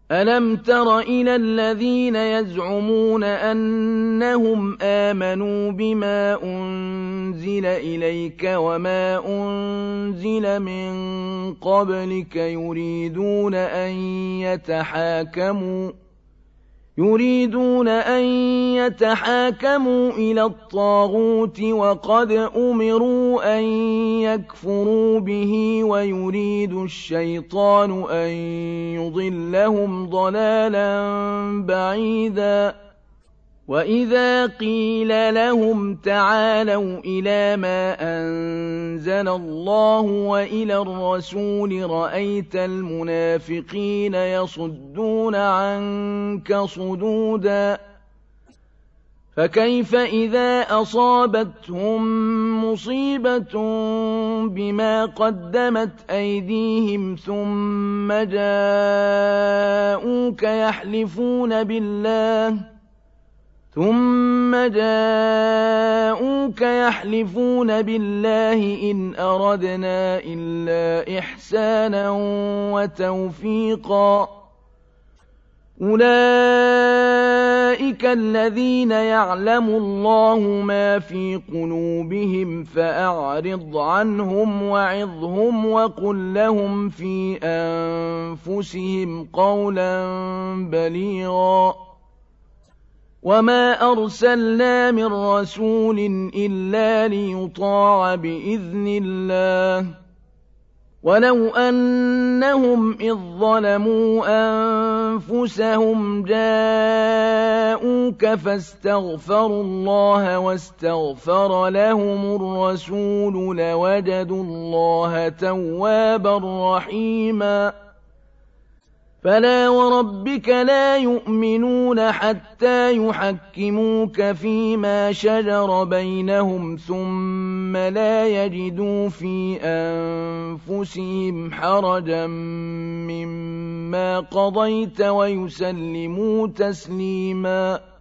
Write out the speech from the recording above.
أَلَمْ تَرَ إِلَى الَّذِينَ يَزْعُمُونَ أَنَّهُمْ آمَنُوا بِمَا أُنزِلَ إِلَيْكَ وَمَا أُنزِلَ مِن قَبْلِكَ يُرِيدُونَ أَن يَتَحَاكَمُوا إِلَى الطَّاغُوتِ وَقَدْ أُمِرُوا أَن يَكْفُرُوا بِهِ وَيُرِيدُ الشَّيْطَانُ أَن يُضِلَّهُمْ ضَلَالًا بَعِيدًا وَإِذَا قِيلَ لَهُمْ تَعَالَوْا إِلَىٰ مَا أَنزَلَ اللَّهُ وَإِلَى الرَّسُولِ رَأَيْتَ الْمُنَافِقِينَ يَصُدُّونَ عَنكَ صُدُودًا فَكَيْفَ إِذَا أَصَابَتْهُم مُّصِيبَةٌ بِمَا قَدَّمَتْ أَيْدِيهِمْ ثُمَّ جاءوك يحلفون بالله إن أردنا إلا إحسانا وتوفيقا أولئك الذين يعلم الله ما في قلوبهم فأعرض عنهم وعظهم وقل لهم في أنفسهم قولا بليغا وما أرسلنا من رسول إلا ليطاع بإذن الله ولو أنهم إذ ظلموا أنفسهم جاءوك فاستغفروا الله واستغفر لهم الرسول لوجدوا الله توابا رحيما فلا وربك لا يؤمنون حتى يحكموك فيما شجر بينهم ثم لا يجدوا في أنفسهم حرجا مما قضيت ويسلموا تسليما